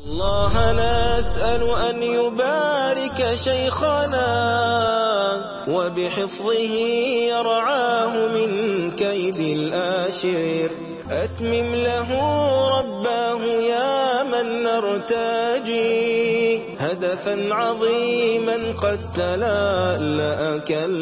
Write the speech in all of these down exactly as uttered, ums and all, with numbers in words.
الله نسأل أن يبارك شيخنا وبحفظه يرعاه من كيد الآشر. أتمم له رباه يا من نرتجي هدفا عظيما قد تلألأ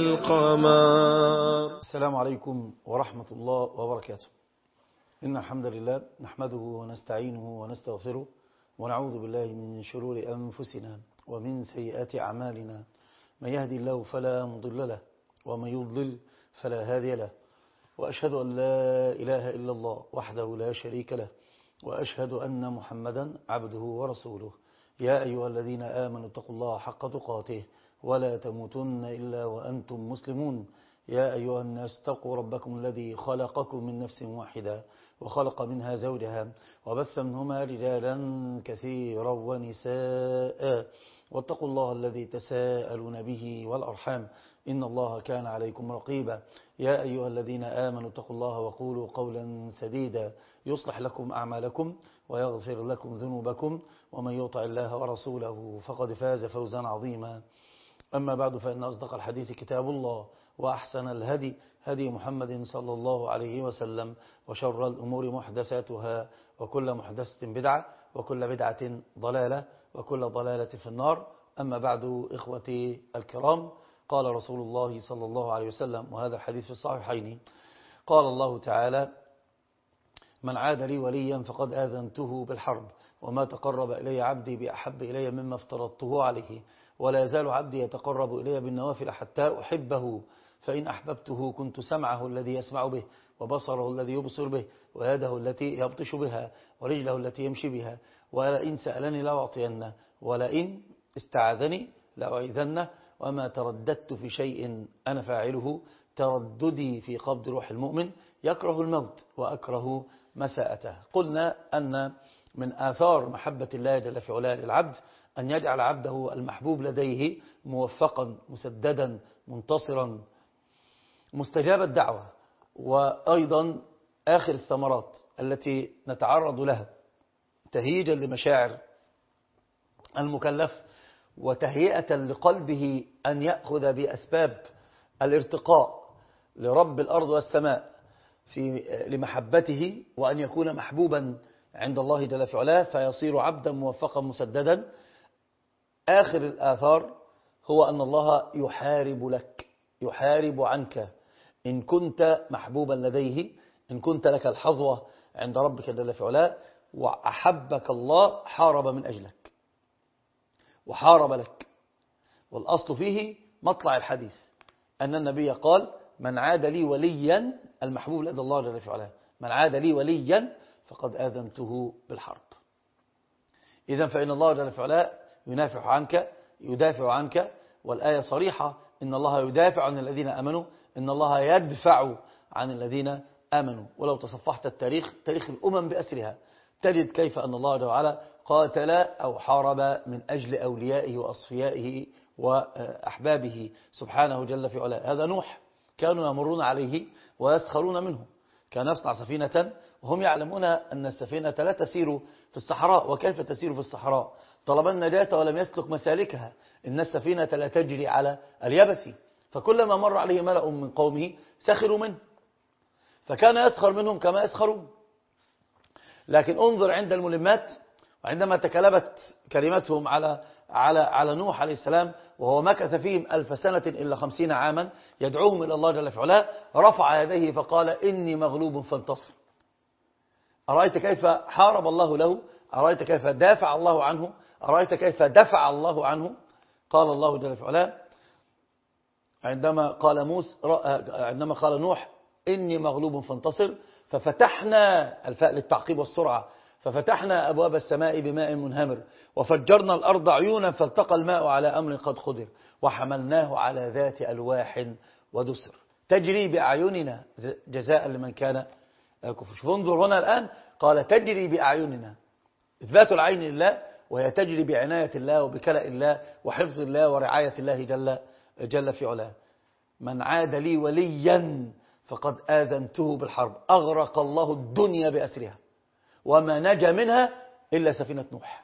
كالقمر. السلام عليكم ورحمة الله وبركاته. إن الحمد لله نحمده ونستعينه ونستغفره ونعوذ بالله من شرور أنفسنا ومن سيئات أعمالنا. من يهدي الله فلا مضل له ومن يضلل فلا هادي له، وأشهد أن لا إله إلا الله وحده لا شريك له، وأشهد أن محمدا عبده ورسوله. يا أيها الذين آمنوا اتقوا الله حق تقاته ولا تموتن إلا وأنتم مسلمون. يا أيها الناس اتقوا ربكم الذي خلقكم من نفس واحدة وخلق منها زوجها وبث منهما رجالا كثيرا ونساء، واتقوا الله الذي تساءلون به والأرحام إن الله كان عليكم رقيبا. يا أيها الذين آمنوا اتقوا الله وقولوا قولا سديدا يصلح لكم أعمالكم ويغفر لكم ذنوبكم، ومن يطع الله ورسوله فقد فاز فوزا عظيما. أما بعد، فإن أصدق الحديث كتاب الله، وأحسن الهدي هدي محمد صلى الله عليه وسلم، وشر الأمور محدثاتها، وكل محدثة بدعة، وكل بدعة ضلالة، وكل ضلالة في النار. أما بعد، إخوتي الكرام، قال رسول الله صلى الله عليه وسلم، وهذا الحديث في الصحيحين، قال الله تعالى: من عاد لي وليا فقد آذنته بالحرب، وما تقرب إلي عبدي بأحب إلي مما افترضته عليه، ولا يزال عبدي يتقرب إلي بالنوافل حتى أحبه، فإن أحببته كنت سمعه الذي يسمع به، وبصره الذي يبصر به، ويده التي يبطش بها، ورجله التي يمشي بها، ولئن سألني لأعطينه، ولئن استعاذني لأعيذنه، وما ترددت في شيء أنا فاعله ترددي في قبض روح المؤمن، يكره الموت وأكره مساءته. قلنا أن من آثار محبة الله جل في علاه للعبد أن يجعل عبده المحبوب لديه موفقا مسددا منتصرا مستجاب الدعوة. وأيضا آخر الثمرات التي نتعرض لها تهييجا لمشاعر المكلف وتهيئة لقلبه أن يأخذ بأسباب الارتقاء لرب الأرض والسماء في لمحبته، وأن يكون محبوبا عند الله جل في علاه فيصير عبدا موفقا مسددا. آخر الآثار هو أن الله يحارب لك، يحارب عنك إن كنت محبوبا لديه، إن كنت لك الحظوة عند ربك جل في علاه وأحبك الله حارب من أجلك وحارب لك. والأصل فيه مطلع الحديث أن النبي قال: من عاد لي وليا، المحبوب لدى الله جل في علاه، من عاد لي وليا فقد آذنته بالحرب. إذن فإن الله جل في علاه ينافع عنك، يدافع عنك، والآية صريحة: إن الله يدافع عن الذين آمنوا، إن الله يدفع عن الذين آمنوا. ولو تصفحت التاريخ، تاريخ الأمم بأسرها، تجد كيف أن الله جل وعلا قاتل أو حارب من أجل أوليائه وأصفيائه وأحبابه سبحانه جل في علاه. هذا نوح، كانوا يمرون عليه ويسخرون منه، كان يصنع سفينة وهم يعلمون أن السفينة لا تسير في الصحراء. وكيف تسير في الصحراء؟ طلب النجاة ولم يسلك مسالكها، إن السفينة لا تجري على اليبس، فكلما مر عليه ملأ من قومه سخروا منه، فكان يسخر منهم كما يسخرون. لكن انظر عند الملمات، وعندما تكلبت كلمتهم على على على نوح عليه السلام، وهو مكث فيهم ألف سنة إلا خمسين عاما يدعوهم إلى الله جل في علاه، رفع يديه فقال: إني مغلوب فانتصر. أرأيت كيف حارب الله له؟ أرأيت كيف دافع الله عنه؟ أرأيت كيف دفع الله عنه؟ قال الله جل في علاه عندما قال موسى، عندما قال نوح: إني مغلوب فانتصر، ففتحنا، الفاء للتعقيب والسرعة، ففتحنا أبواب السماء بماء منهمر، وفجرنا الأرض عيونا فالتقى الماء على أمر قد قدر، وحملناه على ذات ألواح ودسر تجري بأعيننا جزاء لمن كان كفر. فانظر هنا الآن قال: تجري بأعيننا، إثبات العين لله، وهي تجري بعناية الله وبكلاء الله وحفظ الله ورعاية الله جل, جل في علاه. من عاد لي وليا فقد آذنته بالحرب. أغرق الله الدنيا بأسرها وما نجا منها إلا سفينة نوح.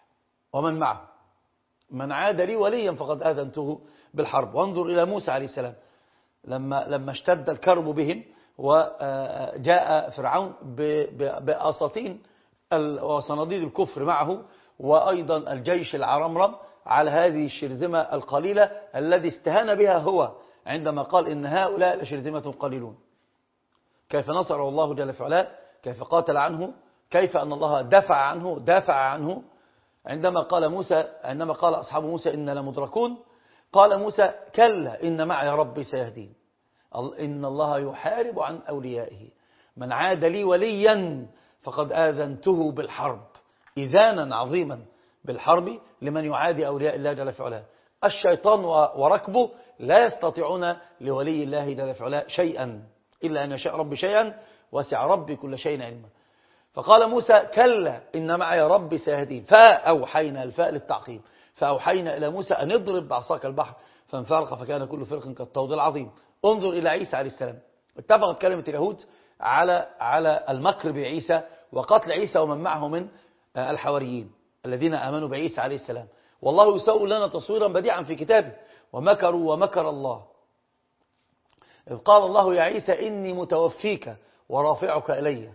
ومن معه. من عاد لي وليا فقد آذنته بالحرب. وانظر إلى موسى عليه السلام لما لما اشتد الكرب بهم وجاء فرعون بأساطين وصناديد الكفر معه، وأيضا الجيش العرمرم على هذه الشرذمة القليلة الذي استهان بها هو عندما قال إن هؤلاء لشرذمة قليلون. كيف نصره الله جل في علاه، كيف قاتل عنه، كيف أن الله دفع عنه دافع عنه. عندما قال موسى عندما قال أصحاب موسى إن لمدركون، قال موسى كلا إن معي ربي سيهدين. إن الله يحارب عن أوليائه. من عاد لي وليا فقد آذنته بالحرب. إذانا عظيما بالحرب لمن يعادي أولياء الله جل في علاه. الشيطان وركبه لا يستطيعون لولي الله جل في علاه شيئا إلا أن يشاء ربي شيئا، وسع ربي كل شيء علما. فقال موسى كلا إن معي ربي سيهدين. فأوحينا، الفاء للتعقيب، فأوحينا إلى موسى أن اضرب بعصاك البحر فانفلق فكان كل فرق كالطود العظيم. انظر إلى عيسى عليه السلام. اتفقت كلمة اليهود على على المكر بعيسى وقتل عيسى ومن معه من الحواريين الذين آمنوا بعيسى عليه السلام. والله يسوي لنا تصويرا بديعا في كتابه: ومكروا ومكر الله إذ قال الله يا عيسى إني متوفيك ورافعك إلي.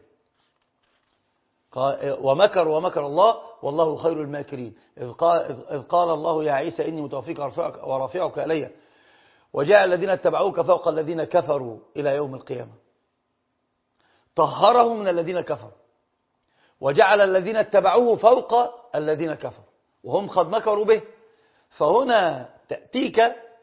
ومكر ومكر الله والله خير الماكرين إذ قال, إذ قال الله يا عيسى إني متوفيك ورافعك إلي وجعل الذين اتبعوك فوق الذين كفروا إلى يوم القيامة. طهره من الذين كفروا وجعل الذين اتبعوه فوق الذين كفروا وهم قد مكروا به. فهنا تأتيك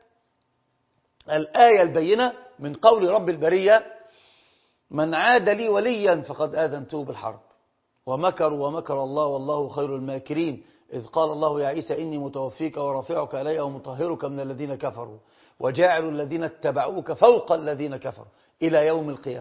الآية البينة من قول رب البرية: من عاد لي وليا فقد آذنته بالحرب. ومكروا ومكر الله والله خير الماكرين إذ قال الله يا عيسى إني متوفيك ورافعك إلي ومطهرك من الذين كفروا وجاعل الذين اتبعوك فوق الذين كفروا إلى يوم القيامة.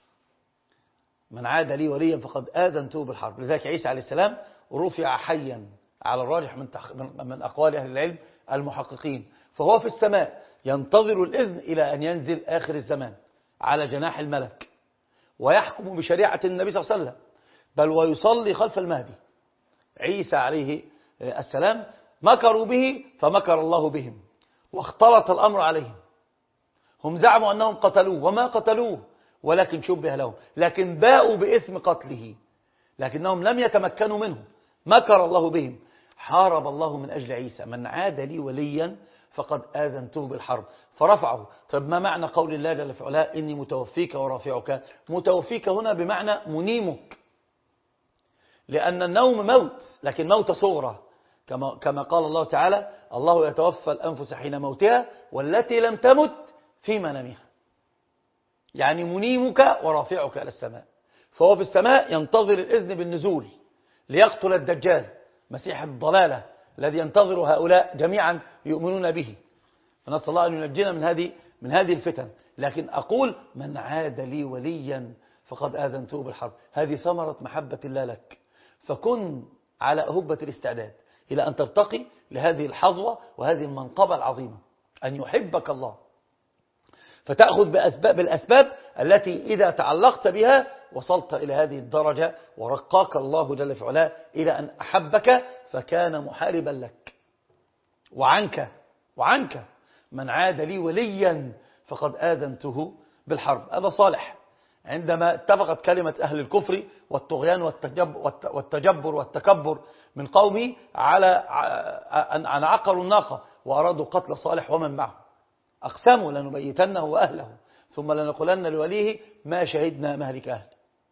من عاد لي وليا فقد آذنته بالحرب. لذلك عيسى عليه السلام رفع حيا على الراجح من, تخ... من أقوال أهل العلم المحققين، فهو في السماء ينتظر الإذن إلى أن ينزل آخر الزمان على جناح الملك ويحكم بشريعة النبي صلى الله عليه وسلم، بل ويصلي خلف المهدي. عيسى عليه السلام مكروا به فمكر الله بهم واختلط الأمر عليهم. هم زعموا أنهم قتلوه وما قتلوه ولكن شبه لهم، لكن باءوا بإثم قتله، لكنهم لم يتمكنوا منه. مكر الله بهم. حارب الله من أجل عيسى: من عاد لي وليا فقد آذنته بالحرب. فرفعه. طيب ما معنى قول الله جل في علاه إني متوفيك ورافعك؟ متوفيك هنا بمعنى منيمك، لأن النوم موت، لكن موت صغرى، كما, كما قال الله تعالى: الله يتوفى الأنفس حين موتها والتي لم تمت في منامها. يعني منيمك ورافعك إلى السماء. فهو في السماء ينتظر الإذن بالنزول ليقتل الدجال مسيح الضلالة الذي ينتظر هؤلاء جميعا يؤمنون به. فنسأل الله أن ينجينا من هذه من هذه الفتن. لكن أقول: من عاد لي وليا فقد آذنته بالحرب. هذه ثمرة محبة الله لك، فكن على أهبة الاستعداد إلى أن ترتقي لهذه الحظوة وهذه المنقبة العظيمة، أن يحبك الله، فتأخذ بأسباب الأسباب التي إذا تعلقت بها وصلت إلى هذه الدرجة ورقاك الله جل في علاه إلى أن أحبك فكان محاربا لك وعنك وعنك. من عاد لي وليا فقد آذنته بالحرب. هذا صالح عندما اتفقت كلمة أهل الكفر والطغيان والتجبر والتكبر من قومه على أن عقروا الناقة وأرادوا قتل صالح ومن معه. أقسموا لنبيتنه وأهله ثم لنقولن لوليه ما شهدنا مهلك أهل.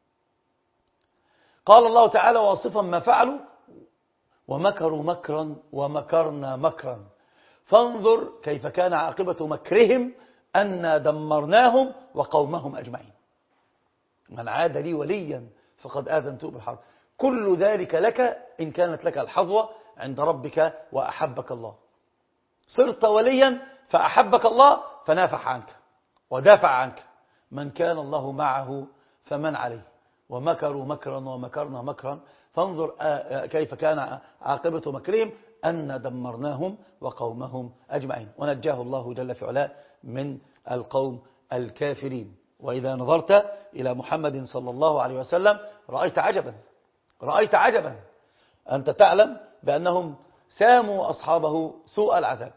قال الله تعالى واصفا ما فعلوا: ومكروا مكرا ومكرنا مكرا فانظر كيف كان عاقبة مكرهم أنا دمرناهم وقومهم أجمعين. من عاد لي وليا فقد آذنته بالحرب. كل ذلك لك إن كانت لك الحظوة عند ربك وأحبك الله. صرت وليا فأحبك الله فنافح عنك ودافع عنك. من كان الله معه فمن عليه. ومكروا مكرا ومكرنا مكرا فانظر كيف كان عاقبة مكرهم أن دمرناهم وقومهم أجمعين. ونجاه الله جل في علاه من القوم الكافرين. وإذا نظرت إلى محمد صلى الله عليه وسلم رأيت عجبا رأيت عجبا. أنت تعلم بأنهم ساموا أصحابه سوء العذاب.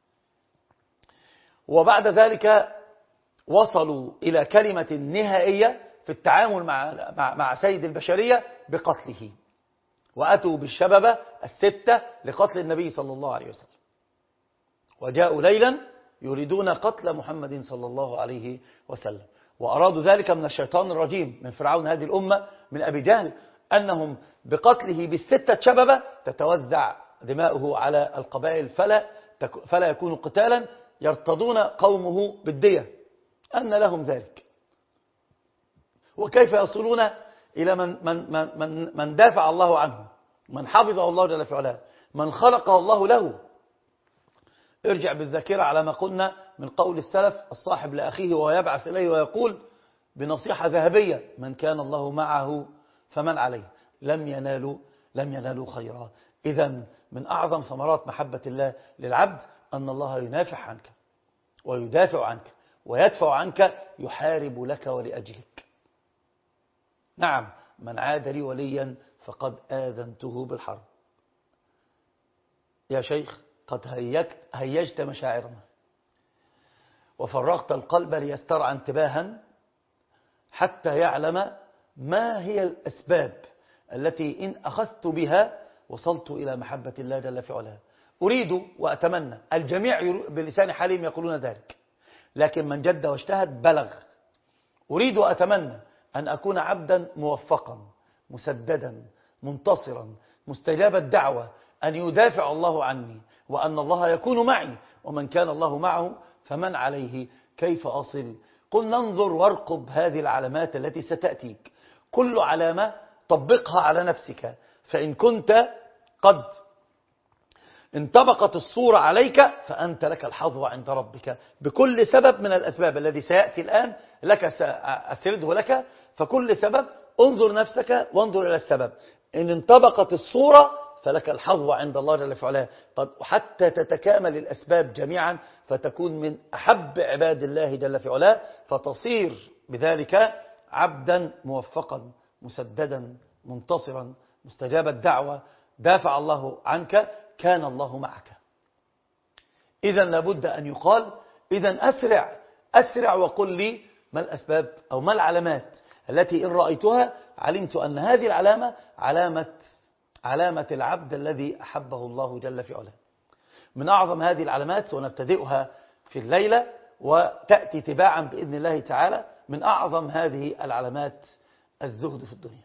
وبعد ذلك وصلوا إلى كلمة نهائية في التعامل مع, مع, مع سيد البشرية بقتله، وأتوا بالشببة الستة لقتل النبي صلى الله عليه وسلم، وجاءوا ليلا يريدون قتل محمد صلى الله عليه وسلم، وأرادوا ذلك من الشيطان الرجيم من فرعون هذه الأمة من أبي جهل، أنهم بقتله بالستة شببة تتوزع دماؤه على القبائل فلا, فلا يكون قتالا يرتضون قومه بالدية، أن لهم ذلك. وكيف يصلون إلى من, من, من, من, من دافع الله عنه، من حفظه الله جل في علاه، من خلقه الله له. ارجع بالذاكرة على ما قلنا من قول السلف: الصاحب لأخيه ويبعث إليه ويقول بنصيحة ذهبية: من كان الله معه فمن عليه. لم ينالوا لم ينالوا خيرا. إذن من أعظم ثمرات محبة الله للعبد أن الله ينافع عنك ويدافع عنك ويدفع عنك، يحارب لك ولأجلك. نعم، من عاد لي وليا فقد آذنته بالحرب. يا شيخ، قد هيجت مشاعرنا وفرغت القلب ليسترعى انتباها حتى يعلم ما هي الأسباب التي إن أخذت بها وصلت إلى محبة الله جل في علاه. أريد وأتمنى، الجميع بلسان حالهم يقولون ذلك، لكن من جد واجتهد بلغ. أريد وأتمنى أن أكون عبدا موفقا مسددا منتصرا مستجاب الدعوة، أن يدافع الله عني وأن الله يكون معي، ومن كان الله معه فمن عليه. كيف أصل؟ قل ننظر وارقب هذه العلامات التي ستأتيك، كل علامة طبقها على نفسك، فإن كنت قد انطبقت الصورة عليك فأنت لك الحظوة عند ربك بكل سبب من الأسباب الذي سيأتي الآن لك سأسرده لك. فكل سبب انظر نفسك وانظر إلى السبب، إن انطبقت الصورة فلك الحظوة عند الله جل في علاه. طب حتى تتكامل الأسباب جميعا فتكون من أحب عباد الله جل في علاه، فتصير بذلك عبدا موفقا مسددا منتصرا مستجاب الدعوة، دافع الله عنك، كان الله معك. إذن لابد أن يقال: إذن أسرع أسرع وقل لي ما الأسباب أو ما العلامات التي إن رأيتها علمت أن هذه العلامة علامة علامة العبد الذي أحبه الله جل في علاه. من أعظم هذه العلامات سنبتدئها في الليلة وتأتي تباعا بإذن الله تعالى. من أعظم هذه العلامات الزهد في الدنيا.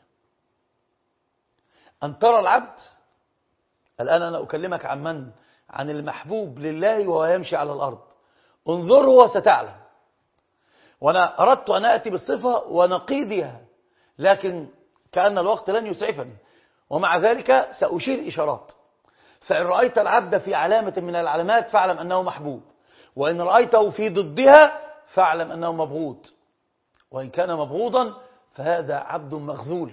أن ترى العبد الآن، أنا أكلمك عن من؟ عن المحبوب لله وهو يمشي على الأرض. انظره وستعلم. وأنا أردت أن أتي بالصفة ونقيضها، لكن كأن الوقت لن يسعفني، ومع ذلك سأشير إشارات. فإن رأيت العبد في علامة من العلامات فاعلم أنه محبوب، وإن رأيته في ضدها فاعلم أنه مبغوض، وإن كان مبغوضا فهذا عبد مخذول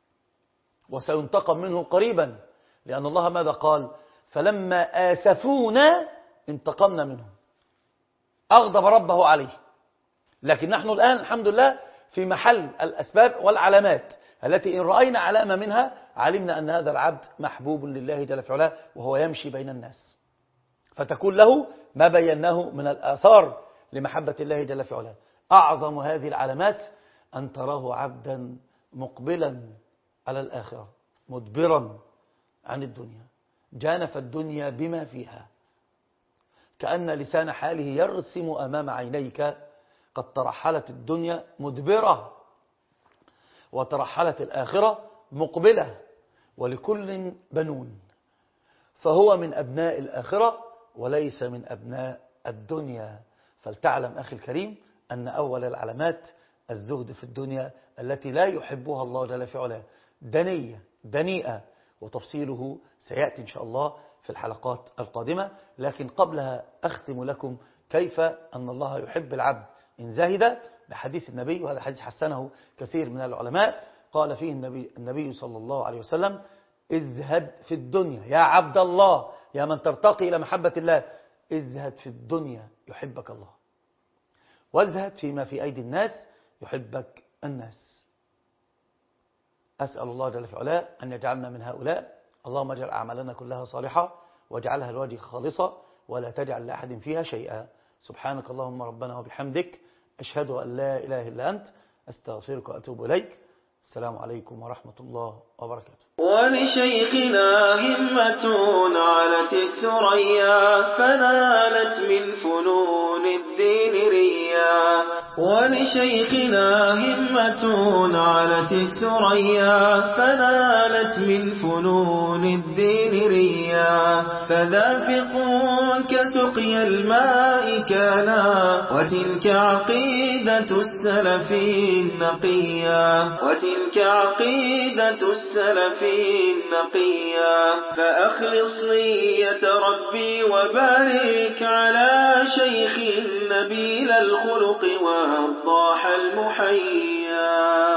وسينتقم منه قريبا، لأن الله ماذا قال؟ فلما آسفونا انتقمنا منهم. أغضب ربه عليه. لكن نحن الآن الحمد لله في محل الأسباب والعلامات التي إن رأينا علامة منها علمنا أن هذا العبد محبوب لله جل في علاه وهو يمشي بين الناس، فتكون له ما بيناه من الآثار لمحبة الله جل في علاه. أعظم هذه العلامات أن تراه عبدا مقبلا على الآخرة مدبرا عن الدنيا، جانف الدنيا بما فيها، كأن لسان حاله يرسم أمام عينيك قد ترحلت الدنيا مدبرة وترحلت الآخرة مقبلة، ولكل بنون، فهو من أبناء الآخرة وليس من أبناء الدنيا. فلتعلم أخي الكريم أن أول العلامات الزهد في الدنيا التي لا يحبها الله جل في علاه، دنية دنيئة، وتفصيله سيأتي إن شاء الله في الحلقات القادمة. لكن قبلها أختم لكم كيف أن الله يحب العبد إن زهد بحديث النبي، وهذا الحديث حسنه كثير من العلماء. قال فيه النبي, النبي صلى الله عليه وسلم: ازهد في الدنيا يا عبد الله، يا من ترتقي إلى محبة الله، ازهد في الدنيا يحبك الله، وازهد فيما في أيدي الناس يحبك الناس. أسأل الله جل في علاه أن يجعلنا من هؤلاء. اللهم اجعل أعمالنا كلها صالحة واجعلها لوجهك خالصة ولا تجعل لأحد فيها شيئا. سبحانك اللهم ربنا وبحمدك، أشهد أن لا إله إلا أنت، أستغفرك وأتوب إليك. السلام عليكم ورحمة الله وبركاته. ولشيخنا همة علت الثريا فنالت من فنون الدين ريا. ولشيخنا همة علت الثريا فنالت من فنون الدين ريا. فذا فقه كسقي الماء كانا وتلك عقيدة السلف النقيا. وتلك عقيدة السلف النقيا. فأخلص نية ربي وبارك على شيخ نبيل الخلق ووضاح المحيا.